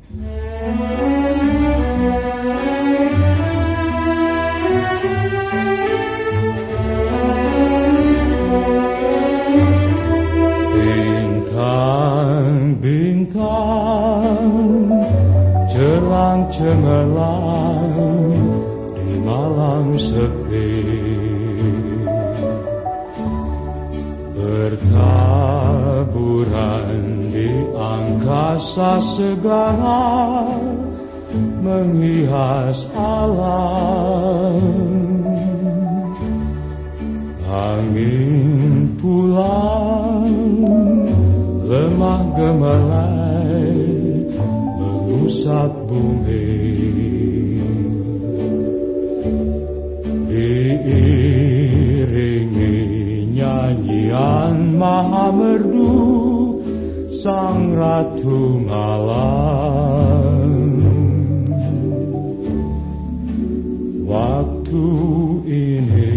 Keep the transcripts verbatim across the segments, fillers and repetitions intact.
Bintang-bintang cerang cemerlang di malam sepi, bertaburan di angkasa segala, menghias alam. Angin pulang lemah gemerlai mengusap bumi, diiringi nyanyian maha merdu sang ratu malam. Waktu ini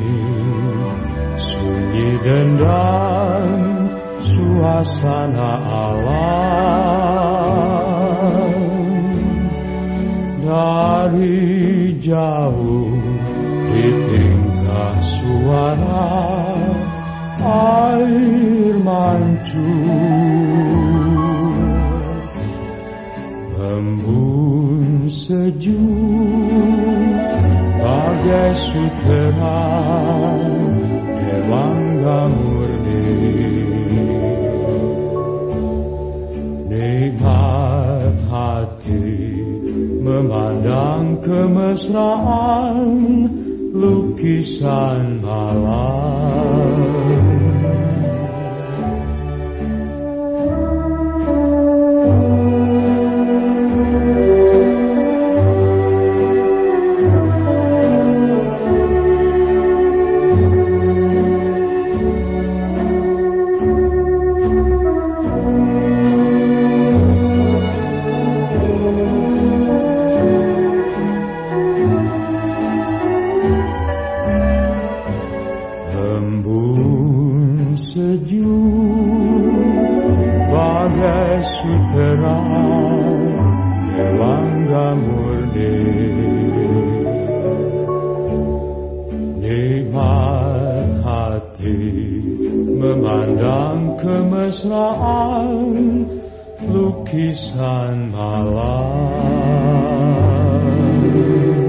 sunyi dendam suasana alam. Dari jauh di tingkah suara air mancur, embun sejuk bagai sutera dewangga murni. Nikmat hati memandang kemesraan lukisan malam. Embun sejuk bagai sutera dewangga murni. Nikmat hati memandang kemesraan lukisan malam.